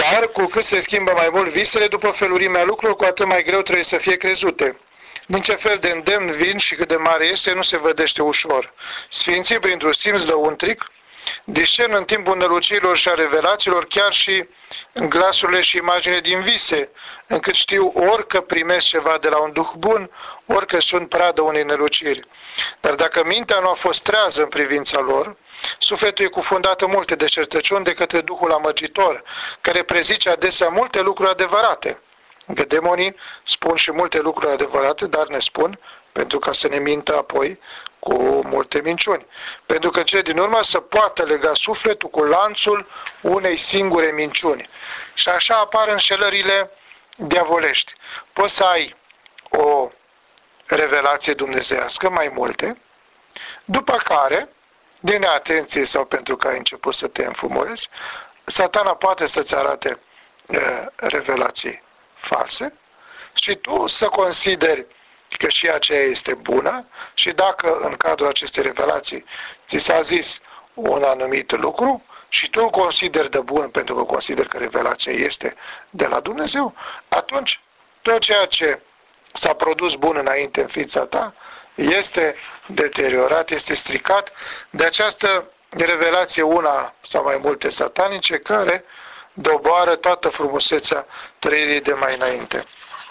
Dar cu cât se schimbă mai mult visele, după felurimea lucrurilor, cu atât mai greu trebuie să fie crezute. Din ce fel de îndemn vin și cât de mare este, nu se vedește ușor. Sfinții, printr-un simț lăuntric, discern în timpul nălucirilor și a revelațiilor, chiar și în glasurile și imaginile din vise, încât știu ori că primesc ceva de la un duh bun, ori că sunt pradă unei năluciri. Dar dacă mintea nu a fost trează în privința lor, sufletul e cufundat în multe deșertăciuni de către Duhul amăgitor, care prezice adesea multe lucruri adevărate. Că demonii spun și multe lucruri adevărate, dar ne spun pentru ca să ne mintă apoi cu multe minciuni. Pentru că cele din urmă să poată lega sufletul cu lanțul unei singure minciuni. Și așa apar înșelările diavolești. Poți să ai o revelație dumnezeiască, mai multe, după care, din neatenție sau pentru că ai început să te înfumorezi, Satana poate să-ți arate revelații false și tu să consideri că și aceea este bună și dacă în cadrul acestei revelații ți s-a zis un anumit lucru și tu îl consideri de bun pentru că consideri că revelația este de la Dumnezeu, atunci tot ceea ce s-a produs bun înainte în ființa ta este deteriorat, este stricat de această revelație, una sau mai multe satanice, care doboară toată frumusețea trăirii de mai înainte.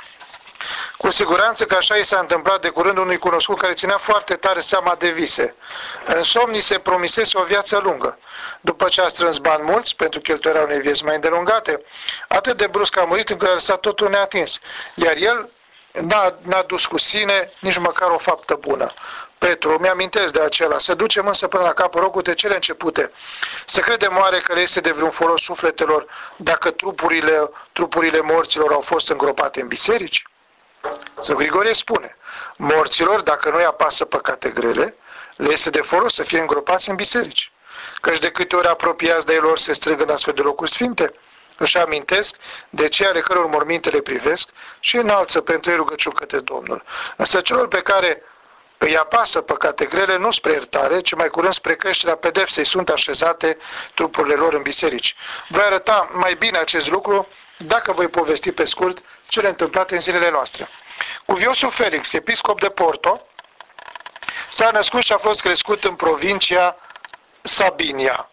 Cu siguranță că așa i s-a întâmplat de curând unui cunoscut care ținea foarte tare seama de vise. În somn se promisese o viață lungă. După ce a strâns bani mulți pentru cheltuirea unei vieți mai îndelungate, atât de brusc a murit încât a lăsat totul neatins. Iar el n-a dus cu sine nici măcar o faptă bună. Petru, mi-amintesc de acela, să ducem însă până la capăt rogul cele începute. Să credem oare că le este de vreun folos sufletelor dacă trupurile morților au fost îngropate în biserici? Sfântul Grigorie spune, morților, dacă nu-i apasă păcate grele, le este de folos să fie îngropați în biserici. Căci de câte ori apropiați de ei lor se strâng în astfel de locuri sfinte, își amintesc de cei ale căror morminte le privesc și înalță pentru ei rugăciuni către Domnul. Însă celor pe care îi apasă păcate grele, nu spre iertare, ci mai curând spre creșterea pedepsei, sunt așezate trupurile lor în biserici. Voi arăta mai bine acest lucru dacă voi povesti pe scurt cele întâmplate în zilele noastre. Cuviosul Felix, episcop de Porto, s-a născut și a fost crescut în provincia Sabinia,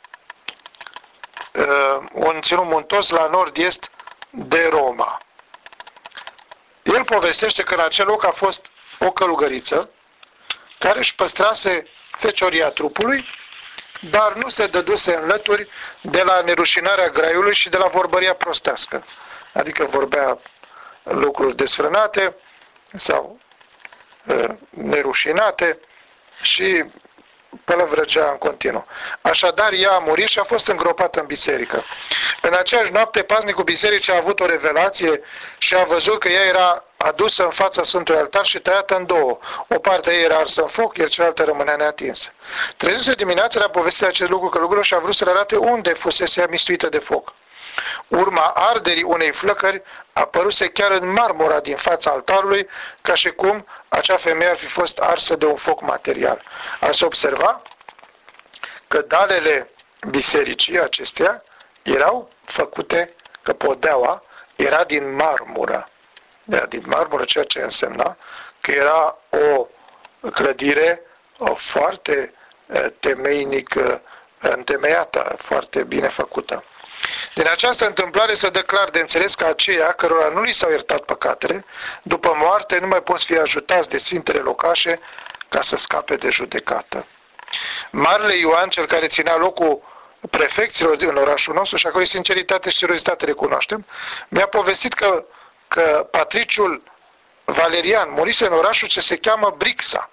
un ținut muntos la nord-est de Roma. El povestește că în acel loc a fost o călugăriță care își păstrase fecioria trupului, dar nu se dăduse în lături de la nerușinarea graiului și de la vorbăria prostească. Adică vorbea lucruri desfrânate sau nerușinate și pălăvrăgea în continuu. Așadar, ea a murit și a fost îngropată în biserică. În aceeași noapte, paznicul bisericii a avut o revelație și a văzut că ea era adusă în fața Sfântului Altar și tăiată în două. O parte ei era arsă în foc, iar cealaltă rămânea neatinsă. Trezindu-se dimineața, a povestit acest lucru călugărul și a vrut să le arate unde fusese ea mistuită de foc. Urma arderii unei flăcări apăruse chiar în marmura din fața altarului, ca și cum acea femeie ar fi fost arsă de un foc material. A se observa că dalele bisericii acestea erau făcute, că podeaua era din marmură. Era din marmură, ceea ce însemna că era o clădire foarte temeinic întemeiată, foarte bine făcută. Din această întâmplare se dă clar de înțeles că aceia cărora nu li s-au iertat păcatele, după moarte nu mai pot fi ajutați de sfintele locașe ca să scape de judecată. Marele Ioan, cel care ținea locul prefecților din orașul nostru și a cărui sinceritate și seriozitate recunoaștem, mi-a povestit că patriciul Valerian murise în orașul ce se cheamă Brixa.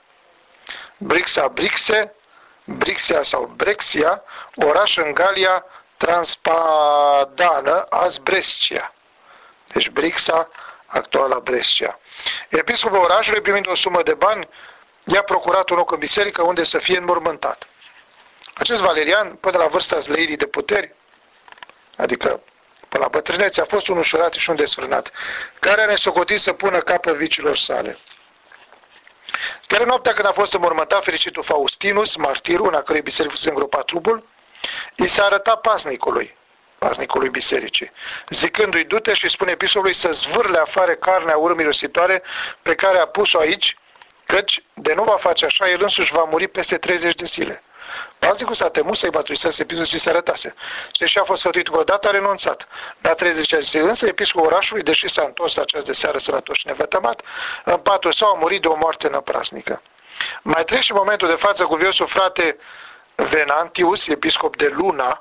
Brixia sau Brexia, oraș în Galia Transpadană, azi Brescia. Deci Brixa, actuala Brescia. Episcopul orașului, primind o sumă de bani, i-a procurat un loc în biserică unde să fie înmormântat. Acest Valerian, până la vârsta zleirii de puteri, adică până la bătrânețe, a fost un ușurat și un desfrânat, care a nesocotit să pună capăt vicilor sale. Chiar în noaptea când a fost înmormântat fericitul Faustinus, martirul, în a cărui biserică fusese îngropat trupul, i s-a arătat pasnicului paznicului bisericii, zicându-i, du-te și spune episcopului să zvârle afară carnea urât mirositoare pe care a pus-o aici, căci de nu va face așa, el însuși va muri peste 30 de zile. Paznicul s-a temut să-i mărturiseze episcopul și se arătase. Și a fost sfătuit că odată a renunțat. La 30 de zile însă, episcopul orașului, deși s-a întors la ceas de seară sănătos și nevătămat, în patul său a murit de o moarte năprasnică. Mai trec și momentul de față cu viosul frate Venantius, episcop de Luna,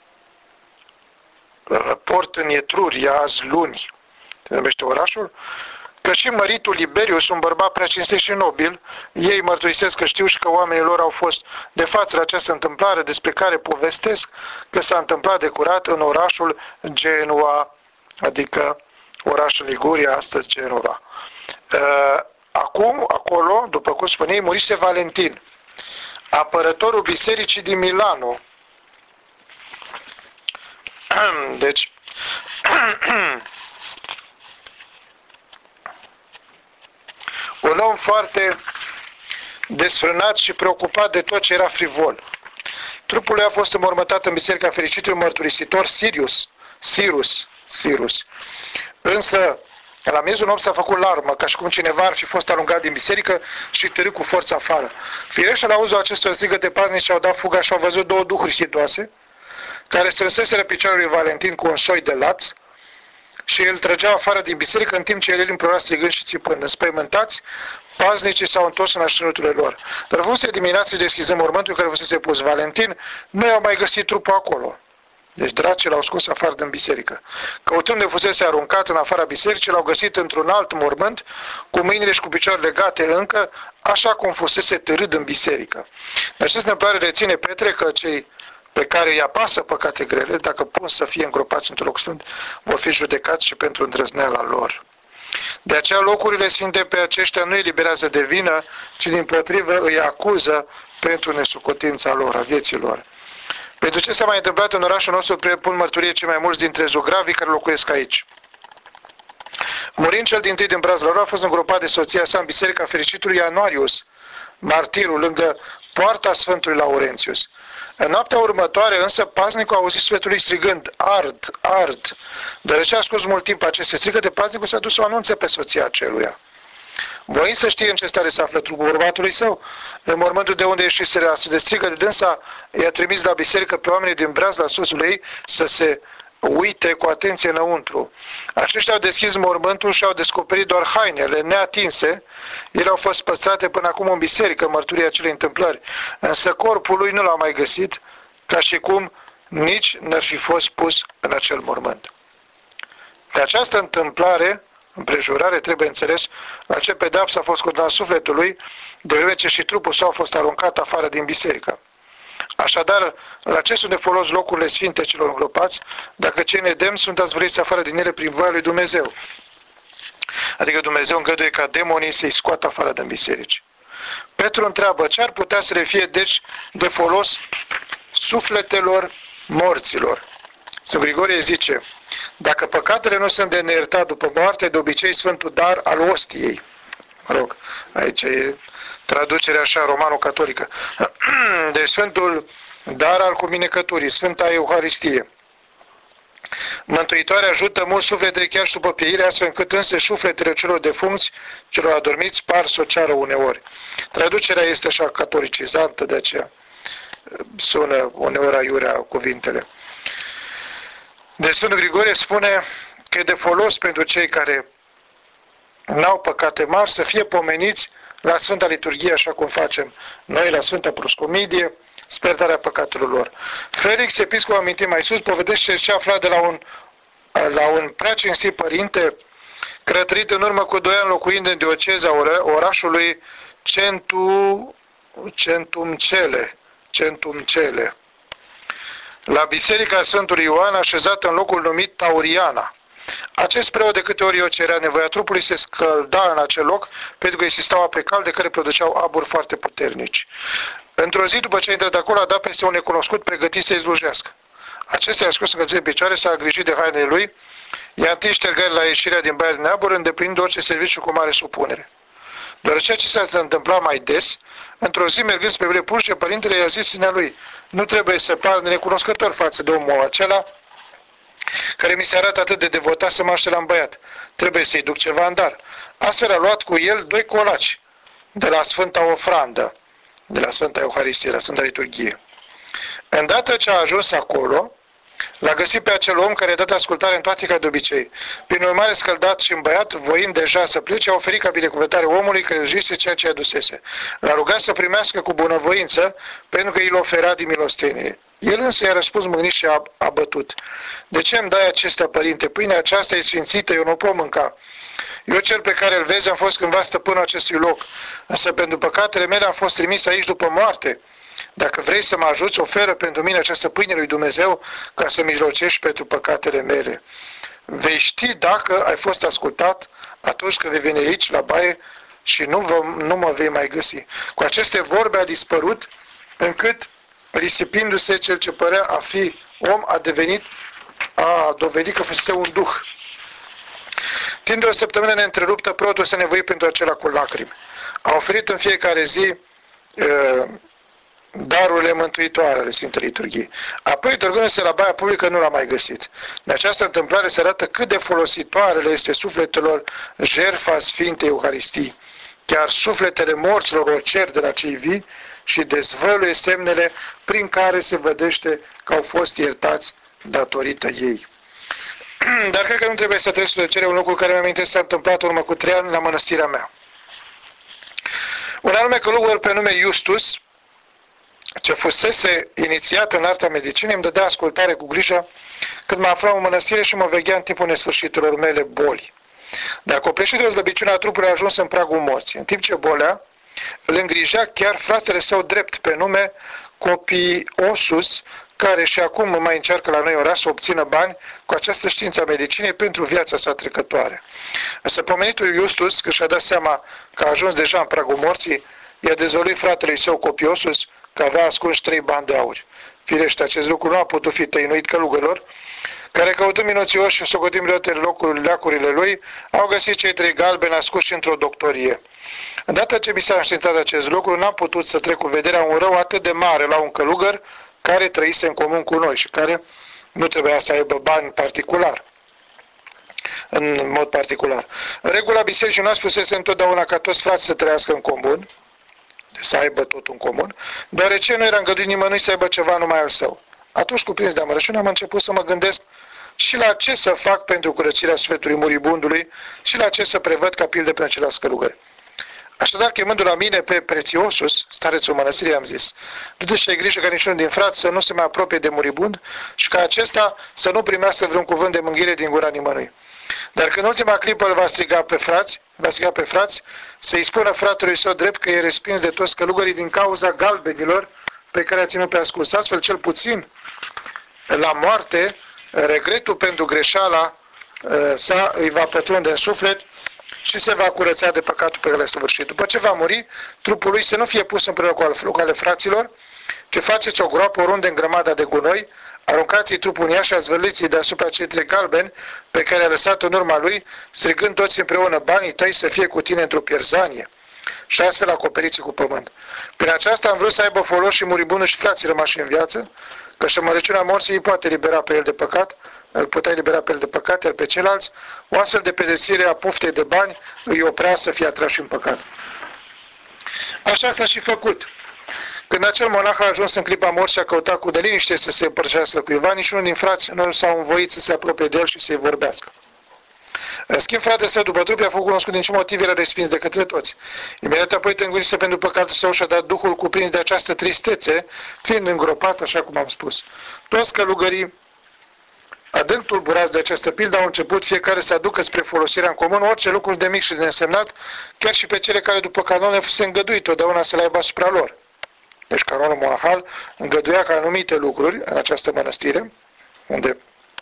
port în Etruria, azi luni, se numește orașul, că și măritul Liberius, un bărbat prea cinstit și nobil, ei mărturisesc că știu și că oamenii lor au fost de față la această întâmplare despre care povestesc că s-a întâmplat de curat în orașul Genova, adică orașul Liguria, astăzi Genova. Acum, acolo, după cum spuneai, murise Valentin, apărătorul bisericii din Milano. Deci, un om foarte desfrânat și preocupat de tot ce era frivol. Trupul lui a fost înmormântat în Biserica Fericitului Mărturisitor Sirus. Însă, la miezul nopții s-a făcut larmă, ca și cum cineva ar fi fost alungat din biserică și târât cu forță afară. Firește, la auzul acestor strigăte paznici au dat fuga și au văzut două duhuri hidoase, care strânseseră picioarul lui Valentin cu un soi de laț și îl trăgeau afară din biserică, în timp ce el implora strigând și țipând. Înspăimântați, paznicii s-au întors în așternuturile lor. Dar văzuse dimineața deschizând mormântul care fusese pus Valentin, nu i-au mai găsit trupul acolo. Deci dracii l-au scos afară din biserică. Căutând de fusese aruncat în afara bisericii, l-au găsit într-un alt mormânt, cu mâinile și cu picioarele legate încă, așa cum fusese târât în biserică. În această întâmplare reține Petre că cei pe care îi apasă păcate grele, dacă pot să fie îngropați într-un loc sfânt, vor fi judecați și pentru îndrăzneala lor. De aceea locurile sfinte pe aceștia nu îi eliberează de vină, ci dimpotrivă îi acuză pentru nesocotința lor, a vieții lor. Pentru ce s-a mai întâmplat în orașul nostru, pun mărturie cei mai mulți dintre zugravii care locuiesc aici. Murind cel dintâi din brazul lor, a fost îngropat de soția sa în Biserica Fericitului Ianuarius, martirul, lângă poarta Sfântului Laurențius. În noaptea următoare, însă, paznicul a auzit sufletul lui strigând, ard. Deoarece a scos mult timp aceste strigăte, paznicul s-a dus să o anunțe pe soția aceluia. Voind să știe în ce stare se află trupul bărbatului său, în mormântul de unde ieșise astfel de strigă de dânsa, i-a trimis la biserică pe oamenii din brazla soțului ei să se uite cu atenție înăuntru. Aceștia au deschis mormântul și au descoperit doar hainele neatinse. Ele au fost păstrate până acum în biserică, mărturia acelei întâmplări. Însă corpul lui nu l-au mai găsit, ca și cum nici n-ar fi fost pus în acel mormânt. De această întâmplare, împrejurare, trebuie înțeles la ce pedeapsă a fost condamnat sufletul lui, de vreme ce și trupul său a fost aruncat afară din biserică. Așadar, la ce sunt de folos locurile sfinte celor îngropați, dacă cei nedemni sunt azvăriți afară din ele prin voia lui Dumnezeu? Adică Dumnezeu îngăduie ca demonii să-i scoată afară din biserici. Petru întreabă, ce ar putea să le fie, deci, de folos sufletelor morților? Sfânt Grigorie zice, dacă păcatele nu sunt de neiertat după moarte, de obicei Sfântul Dar al ostiei. Mă rog, aici e traducerea așa romano-catolică. Deci Sfântul Dar al Cuminecăturii, Sfânta Euharistie. Mântuitoare ajută mult sufletele chiar și după pieire, astfel încât însă sufletele celor defuncți, celor adormiți, par să o ceară uneori. Traducerea este așa catolicizantă, de aceea sună uneori aiurea cuvintele. Deci Sfântul Grigorie spune că e de folos pentru cei care n-au păcate mari să fie pomeniți la Sfânta Liturghie, așa cum facem noi la Sfânta Proscomidie, spertarea păcatelor lor. Felix, episcop, amintit mai sus, povedește ce afla de la un prea cinstit părinte, călătorit în urmă cu 2 ani locuind în dioceza orașului Centumcele, la Biserica Sfântului Ioan, așezată în locul numit Tauriana. Acest preot, de câte ori o cerea nevoia trupului, se scălda în acel loc, pentru că existau ape calde care produceau aburi foarte puternici. Într-o zi, după ce a intrat acolo, a dat peste un necunoscut pregătit să-i slujească. Acesta i-a scos încălțit în picioare, s-a îngrijit de hainele lui, i-a întins ștergări la ieșirea din baia din abur, îndeplinind orice serviciu cu mare supunere. Deoarece ce s-a întâmplat mai des, într-o zi, mergând spre Vrepușce, părintele i-a zis sinea lui, nu trebuie să pară necunoscător față de omul acela, care mi se arată atât de devotat să mă aștept la un băiat. Trebuie să-i duc ceva în dar. Astfel a luat cu el 2 colaci de la Sfânta Ofrandă, de la Sfânta Euharistie, la Sfânta Liturghie. Îndată ce a ajuns acolo, l-a găsit pe acel om care a dat ascultare în toate ca de obicei. Prin urmare, scăldat și îmbăiat, voind deja să plece, a oferit ca binecuvântare omului care își ceea ce adusese. L-a rugat să primească cu bunăvoință, pentru că îi oferea din milostenie. El însă i-a răspuns mâhnit și a bătut. De ce îmi dai acestea, părinte? Pâinea aceasta e sfințită, eu nu pot mânca. Eu cel pe care îl vezi am fost cândva stăpânul acestui loc, însă pentru păcatele mele am fost trimis aici după moarte. Dacă vrei să mă ajuți, oferă pentru mine această pâine lui Dumnezeu ca să mijlocești pentru păcatele mele. Vei ști dacă ai fost ascultat atunci când vei veni aici la baie și nu mă vei mai găsi. Cu aceste vorbe a dispărut, încât, risipindu-se cel ce părea a fi om, a dovedit că fusese un duh. Timp de o săptămână neîntreruptă, preotul s-a nevoit pentru acela cu lacrimi. A oferit în fiecare zi darurile mântuitoare ale Sfintei Liturghii. Apoi, trăgându-se la baia publică, nu l-a mai găsit. De această întâmplare se arată cât de folositoare le este sufletelor jertfa Sfintei Euharistii. Chiar sufletele morților o cer de la cei vii și dezvăluie semnele prin care se vedește că au fost iertați datorită ei. Dar cred că nu trebuie să treci de un lucru care mi-am amintesc s-a întâmplat în urmă cu 3 ani la mănăstirea mea. Un anume călugăr pe nume Justus, ce fusese inițiat în arta medicinei, îmi dădea ascultare cu grijă când mă aflam în mănăstire și mă veghea în timpul nesfârșitelor mele boli. Dar copleșit de o slăbiciune a trupului a ajuns în pragul morții. În timp ce bolea, îl îngrijea chiar fratele său drept pe nume Copiosus, care și acum mai încearcă la noi oraș să obțină bani cu această știință a medicinei pentru viața sa trecătoare. Însă pomenitul Justus, când și-a dat seama că a ajuns deja în pragul morții, i-a dezvăluit fratele său Copiosus că avea ascuns 3 bani de aur. Firește, acest lucru nu a putut fi tăinuit călugărilor, care căutând minuțios și socotind toate leacurile lui, au găsit cei 3 galbeni ascunși într-o doctorie. Îndată ce mi s-a înștiințat acest lucru, n-am putut să trec cu vederea un rău atât de mare la un călugăr care trăise în comun cu noi și care nu trebuia să aibă bani particular, în mod particular. Regula bisericii noastre spusese întotdeauna ca toți frații să trăiască în comun, să aibă tot în comun, deoarece nu era îngăduit nimănui să aibă ceva numai al său. Atunci, cuprins de amărăciune, am început să mă gândesc și la ce să fac pentru curățirea sufletului muribundului și la ce să prevăd ca pildă pentru ceilalți călugări. Așadar, chemându la mine pe Prețiosus, starețul mănăstirii, am zis: du-te și ai grijă ca niciunul din frați să nu se mai apropie de muribund și ca acesta să nu primească vreun cuvânt de mânghire din gura nimănui. Dar când ultima clipă îl va striga pe frați, să-i spună fratelui său drept că e respins de toți călugării din cauza galbenilor pe care a ținut pe ascuns. Astfel, cel puțin, la moarte, regretul pentru greșeala sa îi va pătrunde în suflet și se va curăța de păcatul pe care l-a săvârșit. După ce va muri, trupul lui să nu fie pus împreună cu ale fraților, ci faceți o groapă oriunde în grămada de gunoi, aruncați-i trupul în ea și azvăliți-i deasupra cei 3 galbeni pe care a lăsat în urma lui, strigând toți împreună: banii tăi să fie cu tine într-o pierzanie, și astfel acoperiți cu pământ. Prin aceasta am vrut să aibă folos și muribundul și frații rămași în viață, că și mărăciunea morții îi poate libera pe el de păcat, îl putea elibera pe el de păcat, iar pe ceilalți, o astfel de pedepsire a poftei de bani îi oprea să fie atrași în păcat. Așa s-a și făcut. Când acel monah a ajuns în clipa morții și a căutat cu de liniște să se împărșească cuiva, niciunul din frați nu s-au învoit să se apropie de el și să-i vorbească. În schimb, fratele său după trup i-a făcut cunoscut din ce motiv era respins de către toți. Imediat apoi, tânguindu-se pentru păcatul său, și-a dat duhul cuprins de această tristețe, fiind îngropat, așa cum am spus. Toți călugării, adânc tulburați de această pildă, au început fiecare să aducă spre folosirea în comun orice lucruri de mic și de însemnat, chiar și pe cele care după canon le fusese îngăduit totdeauna să le aibă asupra lor. Deci canonul monahal îngăduia ca anumite lucruri în această mănăstire, unde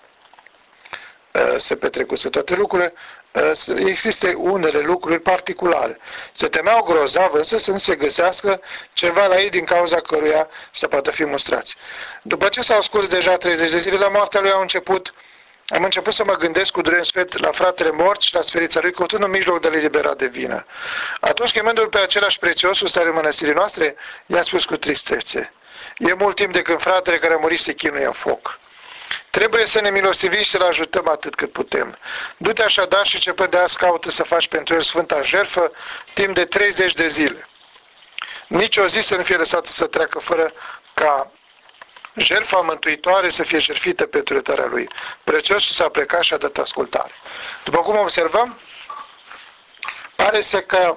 se petrecuse toate lucrurile, există unele lucruri particulare. Se temeau grozav însă să nu se găsească ceva la ei din cauza căruia să poată fi mustrați. După ce s-au scurs deja 30 de zile la moartea lui, am început să mă gândesc cu durere în sfert la fratele mort și la sferița lui, căutând un mijloc de a-l elibera de vină. Atunci, chemându-l pe același Prețiosus al mănăstirii noastre, i-a spus cu tristețe: e mult timp de când fratele care a murit se chinuie în foc. Trebuie să ne milostivim și să-L ajutăm atât cât putem. Du-te așadar și începând de azi caută să faci pentru El Sfânta Jertfă timp de 30 de zile. Nici o zi să nu fie lăsată să treacă fără ca jertfa mântuitoare să fie jertfită pentru iertarea Lui. Prețiosul s-a plecat și a dat ascultare. După cum observăm, pare să că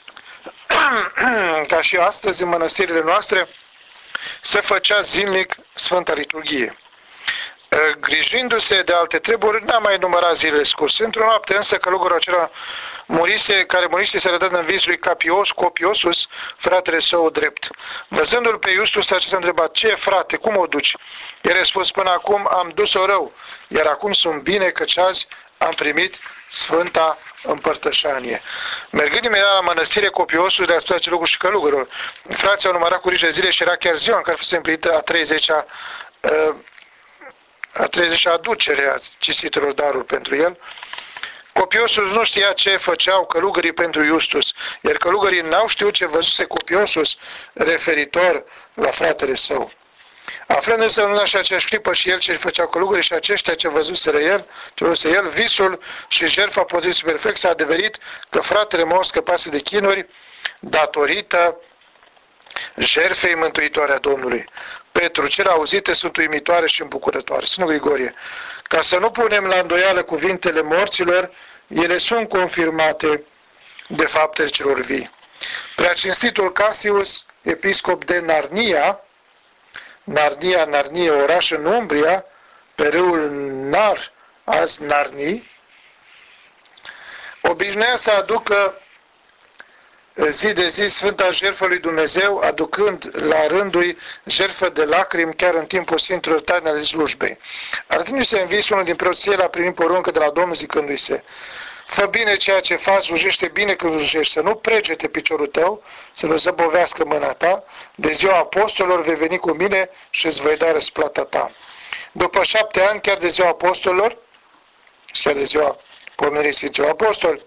ca și astăzi în mănăstirile noastre se făcea zilnic Sfânta Liturghie. Grijindu-se de alte treburi, n-a mai numărat zilele scurse. Într-o noapte însă călugărul acela care murise se arătat în vis lui Copiosus, fratele său drept. Văzându-l pe Iustus, acesta a întrebat: ce frate, cum o duci? El a răspuns: până acum am dus-o rău, iar acum sunt bine, căci azi am primit Sfânta Împărtășanie. Mergând imediat la mănăstire, Copiosus le-a spus acest lucru și călugărul. Frații au numărat cu grijă zile și era chiar ziua în care fusese împlinită a 30-a aducere a cinstitelor daruri pentru el. Copiosus nu știa ce făceau călugării pentru Iustus, iar călugării n-au știut ce văzuse Copiosus referitor la fratele său. Aflând însă în așa aceeași clipă și el ce făceau călugării și aceștia ce văzuse el, visul și jertfa potrivit perfect, s-a adeverit că fratele mor scăpase de chinuri datorită jertfei mântuitoare a Domnului. Petru, cele auzite sunt uimitoare și îmbucurătoare. Sfântul Grigorie, ca să nu punem la îndoială cuvintele morților, ele sunt confirmate de faptele celor vii. Preacinstitul Casius, episcop de Narnia, oraș în Umbria, pe râul Nar, azi Narni, obișnuia să aducă zi de zi Sfânta Jertfă lui Dumnezeu, aducând la rândul jertfă de lacrimi chiar în timpul Sfintelor Taine ale slujbei. Arătându-se în vis, unul din preoții el a primit poruncă de la Domnul zicându-i: fă bine ceea ce faci, slujește bine când slujești, să nu pregete piciorul tău, să nu zăbovească mâna ta, de ziua apostolilor vei veni cu mine și îți voi da răsplata ta. După 7 ani, chiar de ziua apostolilor, chiar de ziua pomenirii Sfinților Apostoli,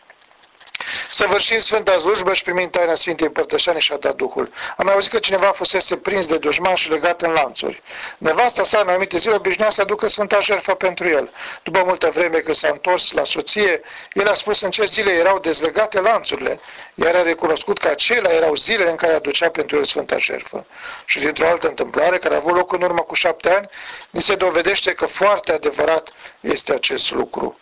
săvârșind Sfânta slujbă și primind taina Sfintei Împărtășanii și-a dat Duhul. Am mai auzit că cineva fusese prins de dușman și legat în lanțuri. Nevasta sa, în anumite zile, obișnuia să aducă Sfânta Jertfă pentru el. După multă vreme, când s-a întors la soție, el a spus în ce zile erau dezlegate lanțurile, iar a recunoscut că acelea erau zilele în care aducea pentru el Sfânta Jertfă. Și dintr-o altă întâmplare, care a avut loc în urmă cu 7 ani, ni se dovedește că foarte adevărat este acest lucru.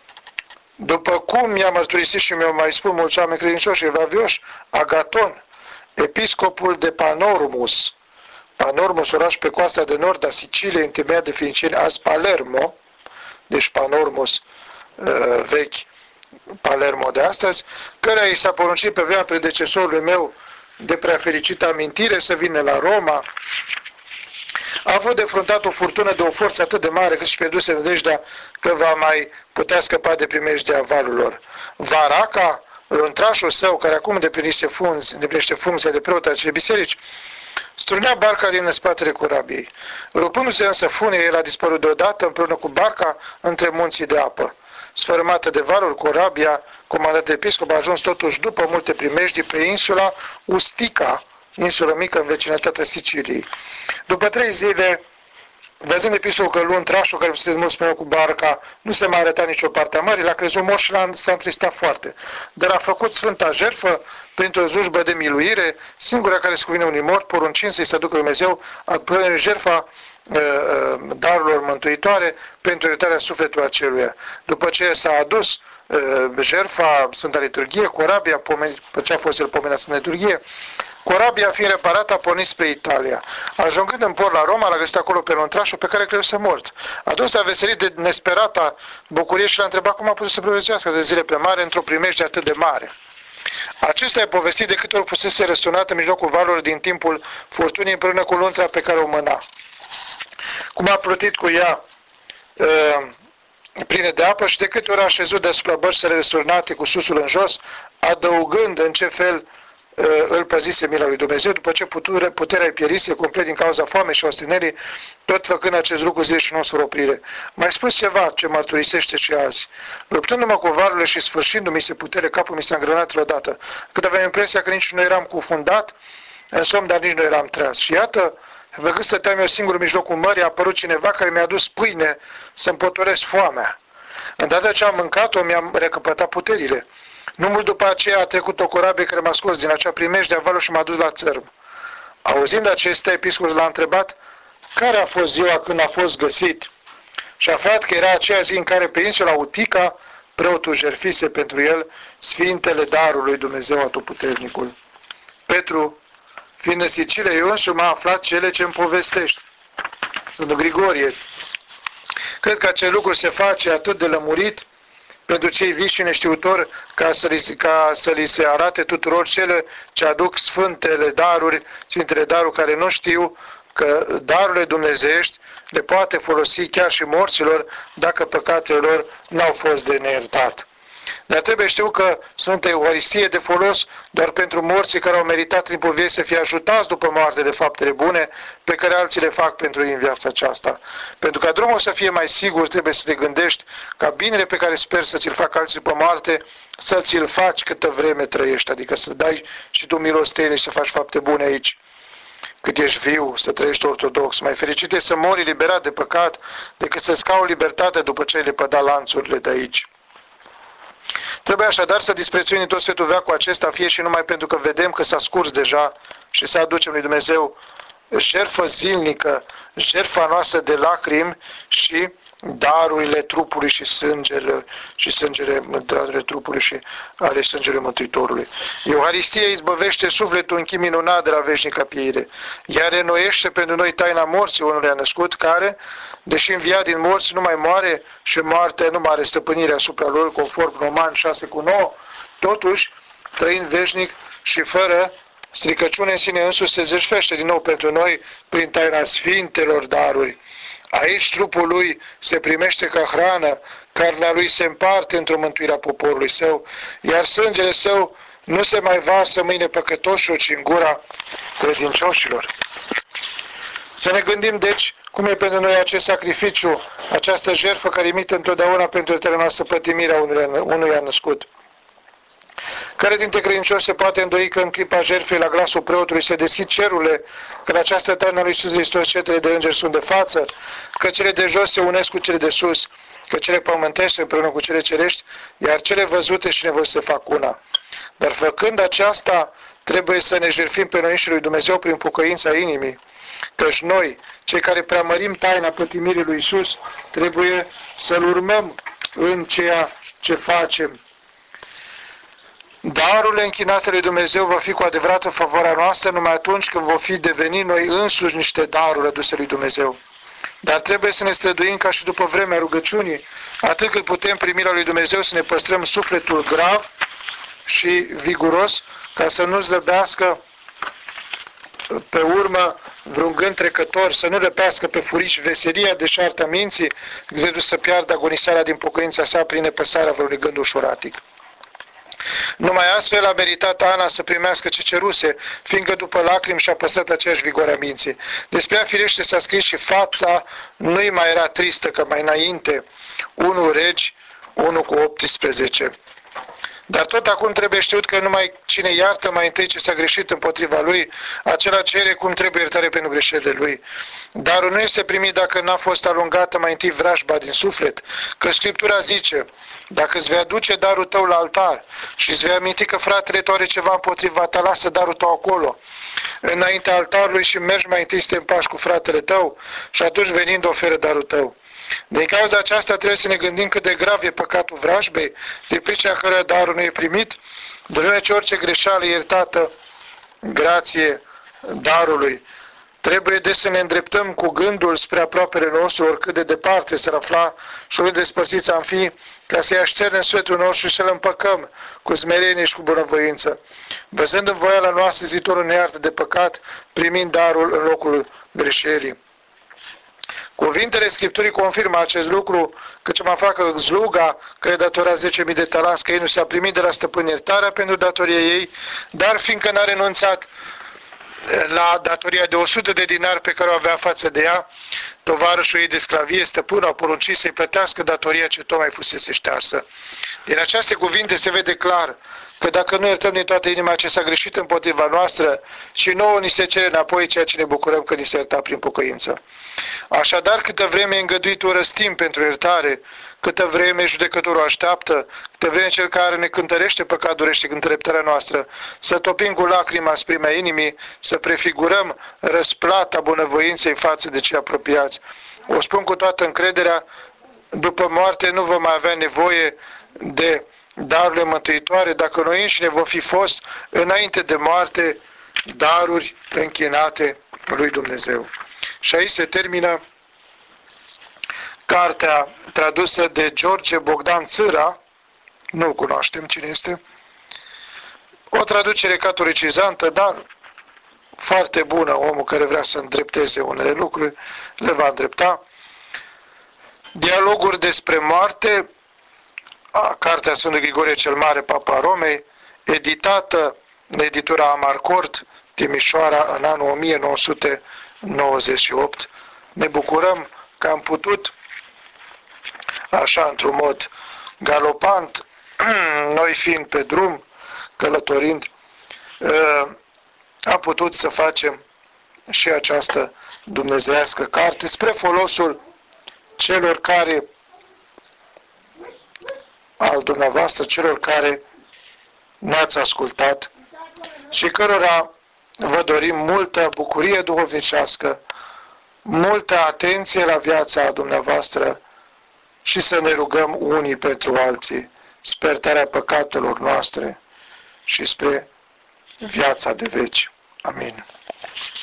După cum mi-a mărturisit și mi-au mai spus mulți oameni credincioși și evlavioși, Agaton, episcopul de Panormus, oraș pe coasta de nord a Siciliei, întemeiat de finiceni, azi Palermo, deci Panormus vechi, Palermo de astăzi, căreia i s-a poruncit pe vremea predecesorului meu de prea fericită amintire să vină la Roma. A avut de fruntat o furtună de o forță atât de mare cât și pierduse nădejdea că va mai putea scăpa de primejdea valurilor. Varaca, luntrașul său, care acum îndeplinește funcția de preot al acelei biserici, strunea barca din spatele corabiei. Rupându-se însă funii, el a dispărut deodată împreună cu barca între munții de apă. Sfărâmată de valuri, corabia, comandată de episcop, a ajuns totuși după multe primejdii pe insula Ustica, insulă mică în vecinătatea Siciliei. După 3 zile, văzând episcopul că luntrașul care fusese mult spune cu barca nu se mai arăta nicio parte a mării, l-a crezut mort și s-a întristat foarte. Dar a făcut Sfânta Jertfă printr-o slujbă de miluire, singura care se cuvine unui mort, poruncind să-i se aducă Dumnezeu jertfa darurilor mântuitoare pentru iertarea sufletului aceluia. După ce s-a adus jertfa Sfânta Liturghie, corabia, pe ce a fost el pomenit Sfânta Liturghie, corabia fiind reparată a pornit spre Italia. Ajungând în port la Roma, l-a găsit acolo pe luntrașul pe care crezuse mort. Adus a veselit de nesperata bucurie și l-a întrebat cum a putut să prevăzuiască de zile pe mare într-o primejde atât de mare. Acesta e povestit de câte ori fusese răsturnat în mijlocul valurilor din timpul furtunii împreună cu luntra pe care o mâna. Cum a plutit cu ea pline de apă și de câte ori a șezut deasupra bărțile răsturnate cu susul în jos, adăugând în ce fel îl păzise mila lui Dumnezeu, după ce puterea îi pierise complet din cauza foamei și ostenerii, tot făcând acest lucru zile și nu fără oprire. Mai spus ceva ce mărturisește și azi. Luptându-mă cu valurile și sfârșindu-mi se putere, capul mi s-a îngrenat odată, cât aveam impresia că nici nu eram cufundat în somn, dar nici nu eram treaz. Și iată, Pe când stăteam eu singur în mijlocul mării, a apărut cineva care mi-a adus pâine să-mi potolesc foamea. Îndată ce am mâncat-o, mi-am recăpătat puterile. Nu mult după aceea a trecut o corabie care m-a scos din acea primejdea valul și m-a dus la țărm. Auzind acestea, episcopul l-a întrebat care a fost ziua când a fost găsit și a aflat că era aceea zi în care pe insula Utica preotul jertfise pentru el sfintele darul lui Dumnezeu Atotputernicul. Petru, fiind în Sicilia, eu însuși m-a aflat cele ce îmi povestești. Sfântul Grigorie, cred că acel lucru se face atât de lămurit pentru cei viși și neștiutori ca să li se arate tuturor cele ce aduc sfintele daruri care nu știu că darurile dumnezeiești le poate folosi chiar și morților dacă păcatele lor n-au fost de neiertat. Dar trebuie știu că Sfânta Euharistie e de folos doar pentru morții care au meritat în timpul vieții să fie ajutați după moarte de faptele bune pe care alții le fac pentru ei în viața aceasta. Pentru ca drumul să fie mai sigur, trebuie să te gândești ca binele pe care sper să ți-l facă alții după moarte, să ți-l faci câtă vreme trăiești, adică să dai și tu milostenie și să faci fapte bune aici. Cât ești viu, să trăiești ortodox. Mai fericit e să mori liberat de păcat decât să scau libertate după ce ai lepădat lanțurile de aici. Trebuie așadar să disprețuim tot sfetul veacul acesta, fie și numai pentru că vedem că s-a scurs deja și să aducem lui Dumnezeu jertfă zilnică, jertfa noastră de lacrimi și darurile trupului și sângele trupului și ale sângelui Mântuitorului. Euharistia izbăvește sufletul în chip minunat de la veșnică pieire. Ea renoiește pentru noi taina morții unui născut care, deși înviat din morți, nu mai moare și moartea nu mai are stăpânire asupra lor, conform Roman 6:9, totuși, trăind veșnic și fără stricăciune în sine însuși, se jertfește din nou pentru noi prin taina sfintelor daruri. Aici trupul lui se primește ca hrană, carnea lui se împarte într-o mântuire a poporului său, iar sângele său nu se mai varsă mâine păcătoșilor, ci în gura credincioșilor. Să ne gândim, deci, cum e pentru noi acest sacrificiu, această jertfă care imită întotdeauna pentru eterna noastră pătimirea unuia născut. Care dintre credincioși se poate îndoi că în clipa jertfei la glasul preotului se deschid cerurile, că la această taină lui Iisus Hristos cetele de îngeri sunt de față, că cele de jos se unesc cu cele de sus, că cele pământești împreună cu cele cerești, iar cele văzute și nevăzute se fac una. Dar făcând aceasta, trebuie să ne jertfim pe noi și lui Dumnezeu prin pocăința inimii, căci noi, cei care preamărim taina pătimirii lui Iisus, trebuie să-L urmăm în ceea ce facem. Darurile închinate lui Dumnezeu va fi cu adevărat în favoarea noastră numai atunci când vom fi deveni noi însuși niște daruri aduse lui Dumnezeu. Dar trebuie să ne străduim ca și după vremea rugăciunii, atât cât putem primi la lui Dumnezeu să ne păstrăm sufletul grav și viguros, ca să nu slăbească pe urmă vreun gând trecător, să nu răpească pe furici veselia deșartă a minții, gândul să piardă agonisarea din pocăința sa prin nepăsarea vreunui gând ușuratic. Numai astfel a meritat Ana să primească ce ceruse, fiindcă după lacrimi și-a păstrat aceeași vigoare a minții. Despre ea firește s-a scris și fața nu-i mai era tristă, că mai înainte 1 Regi 1:18. Dar tot acum trebuie știut că numai cine iartă mai întâi ce s-a greșit împotriva lui, acela cere cum trebuie iertare pentru greșelile lui. Darul nu este primit dacă n-a fost alungată mai întâi vrajba din suflet, că Scriptura zice: dacă îți vei aduce darul tău la altar și îți vei aminti că fratele tău are ceva împotriva ta, lasă darul tău acolo, înaintea altarului, și mergi mai întâi să te împași cu fratele tău și atunci venind oferă darul tău. Din cauza aceasta trebuie să ne gândim cât de grav e păcatul vrajbei, din pricina căreia darul nu e primit, de vreme ce orice greșeală e iertată grație darului. Trebuie de să ne îndreptăm cu gândul spre aproapele nostru, oricât de departe s-ar afla și oricât de despărțiți am fi, ca să-i așternem sufletul nostru și să-l împăcăm cu smerenie și cu bunăvoință. Văzând în voiala noastră Zitorul ne iartă de păcat, primind darul în locul greșelii. Cuvintele Scripturii confirmă acest lucru, căci mă facă sluga care datora 10.000 de talanți, că ei nu s-a primit de la stăpân iertarea pentru datoria ei, dar fiindcă n-a renunțat la datoria de 100 de dinari pe care o avea față de ea, tovarășul ei de sclavie, stăpânul a poruncit să-i plătească datoria ce tocmai fusese ștearsă. Din aceste cuvinte se vede clar că dacă nu iertăm din toată inima ce s-a greșit împotriva noastră, și nouă ni se cere înapoi ceea ce ne bucurăm că ni se ierta prin pocăință. Așadar, câtă vreme e îngăduit un răstim pentru iertare, câtă vreme judecătorul așteaptă, câtă vreme cel care ne cântărește păcat dorește cântăreptarea noastră, să topim cu lacrima sprimea inimii, să prefigurăm răsplata bunăvoinței față de cei apropiați. O spun cu toată încrederea, după moarte nu vom mai avea nevoie de darurile mântuitoare, dacă noi înșine vom fi fost înainte de moarte daruri închinate lui Dumnezeu. Și aici se termină cartea tradusă de George Bogdan Țâra, nu cunoaștem cine este, o traducere catolicizantă, dar foarte bună. Omul care vrea să îndrepteze unele lucruri le va îndrepta. Dialoguri despre moarte, cartea Sfântului Grigorie cel Mare, Papa Romei, editată în editura Amarcord, Timișoara, în anul 1998. Ne bucurăm că am putut, așa într-un mod galopant, noi fiind pe drum, călătorind, am putut să facem și această dumnezeiască carte spre folosul celor care, al dumneavoastră, celor care ne-ați ascultat și cărora vă dorim multă bucurie duhovnicească, multă atenție la viața dumneavoastră și să ne rugăm unii pentru alții spre iertarea păcatelor noastre și spre viața de veci. Amin.